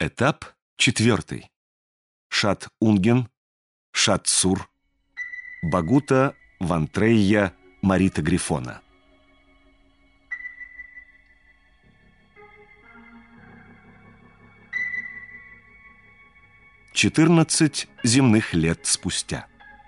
Этап 4. Шат-Унген, Шат-Сур, Багута, Вантрейя, Марита Грифона. «14 земных лет спустя».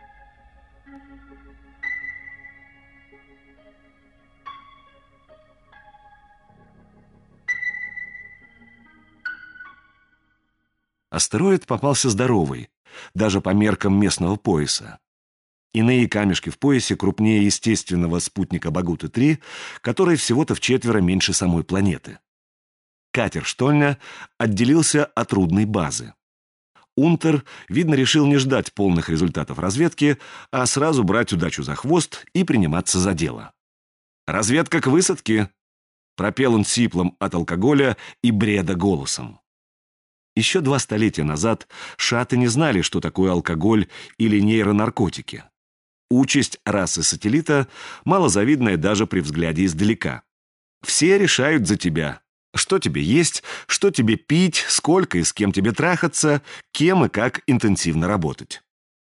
Астероид попался здоровый, даже по меркам местного пояса. Иные камешки в поясе крупнее естественного спутника Багуты-3, который всего-то вчетверо меньше самой планеты. Катер Штольня отделился от рудной базы. Унтер, видно, решил не ждать полных результатов разведки, а сразу брать удачу за хвост и приниматься за дело. «Разведка к высадке!» — пропел он сиплым от алкоголя и бреда голосом. Еще 2 столетия назад шаты не знали, что такое алкоголь или нейронаркотики. Участь расы сателлита малозавидная даже при взгляде издалека. Все решают за тебя, что тебе есть, что тебе пить, сколько и с кем тебе трахаться, кем и как интенсивно работать.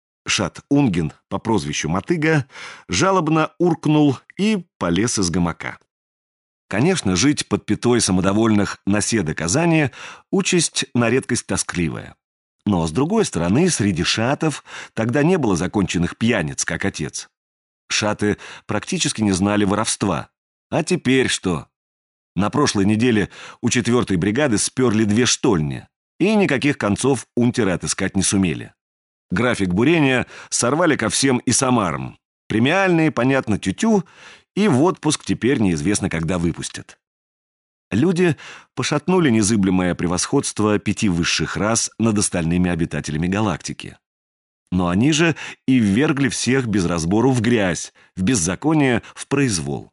Шат-Унген по прозвищу Мотыга жалобно уркнул и полез из гамака. Конечно, жить под пятой самодовольных наседок Казани – участь на редкость тоскливая. Но, с другой стороны, среди шатов тогда не было законченных пьяниц, как отец. Шаты практически не знали воровства. А теперь что? На прошлой неделе у 4-й бригады сперли 2 штольни, и никаких концов унтеры отыскать не сумели. График бурения сорвали ко всем и Самарам. Премиальные, понятно, тю-тю, и в отпуск теперь неизвестно, когда выпустят. Люди пошатнули незыблемое превосходство 5 высших рас над остальными обитателями галактики. Но они же и ввергли всех без разбору в грязь, в беззаконие, в произвол.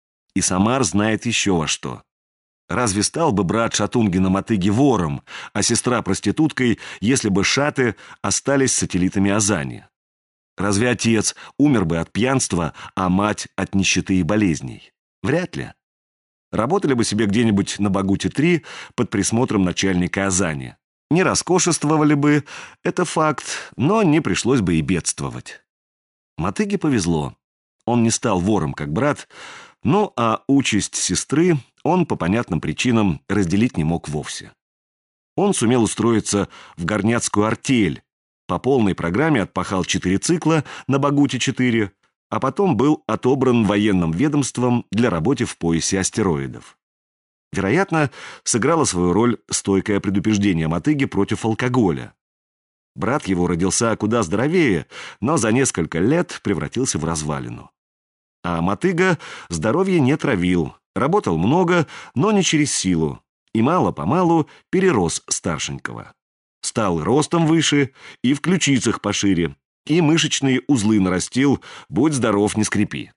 И Самар знает еще во что. Разве стал бы брат Шатунгена Мотыги вором, а сестра проституткой, если бы шаты остались сателлитами Азани? Разве отец умер бы от пьянства, а мать от нищеты и болезней? Вряд ли. Работали бы себе где-нибудь на Багуте-3 под присмотром начальника Азани. Не роскошествовали бы, это факт, но не пришлось бы и бедствовать. Мотыге повезло. Он не стал вором, как брат, ну а участь сестры он по понятным причинам разделить не мог вовсе. Он сумел устроиться в горняцкую артель, по полной программе отпахал 4 цикла на Багуте-4, а потом был отобран военным ведомством для работы в поясе астероидов. Вероятно, сыграло свою роль стойкое предупреждение Мотыги против алкоголя. Брат его родился куда здоровее, но за несколько лет превратился в развалину. А Мотыга здоровье не травил, работал много, но не через силу, и мало-помалу перерос старшенького. Стал ростом выше и в ключицах пошире, и мышечные узлы нарастил, будь здоров, не скрипи.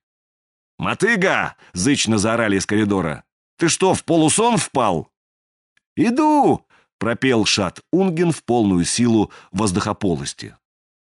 «Мотыга!» — зычно заорали из коридора. «Ты что, в полусон впал?» «Иду!» — пропел Шат-Унген в полную силу воздухополости.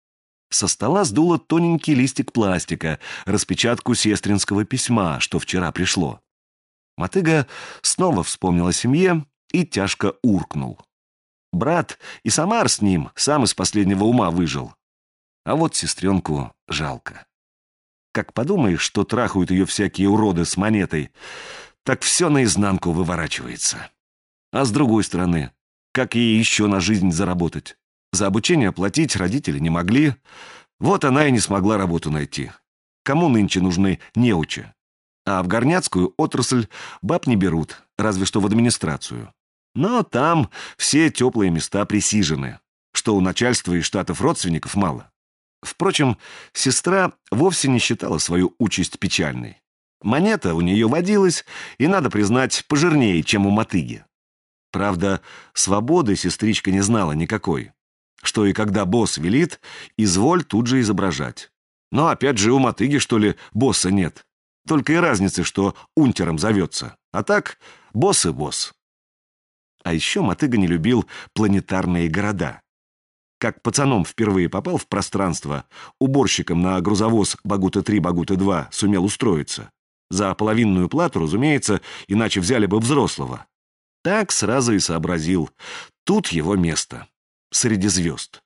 Со стола сдуло тоненький листик пластика, распечатку сестринского письма, что вчера пришло. Мотыга снова вспомнил о семье и тяжко уркнул. Брат и Самар с ним сам из последнего ума выжил. А вот сестренку жалко. Как подумаешь, что трахают ее всякие уроды с монетой, так все наизнанку выворачивается. А с другой стороны, как ей еще на жизнь заработать? За обучение платить родители не могли. Вот она и не смогла работу найти. Кому нынче нужны неучи? А в горняцкую отрасль баб не берут, разве что в администрацию. Но там все теплые места присижены, что у начальства и штатов родственников мало. Впрочем, сестра вовсе не считала свою участь печальной. Монета у нее водилась, и, надо признать, пожирнее, чем у Мотыги. Правда, свободы сестричка не знала никакой. Что и когда босс велит, изволь тут же изображать. Но опять же у Мотыги, что ли, босса нет. Только и разницы, что унтером зовется. А так, босс и босс. А еще Мотыга не любил планетарные города. Как пацаном впервые попал в пространство, уборщиком на грузовоз Багута-3, Багута-2 сумел устроиться. За половинную плату, разумеется, иначе взяли бы взрослого. Так сразу и сообразил. Тут его место, среди звезд.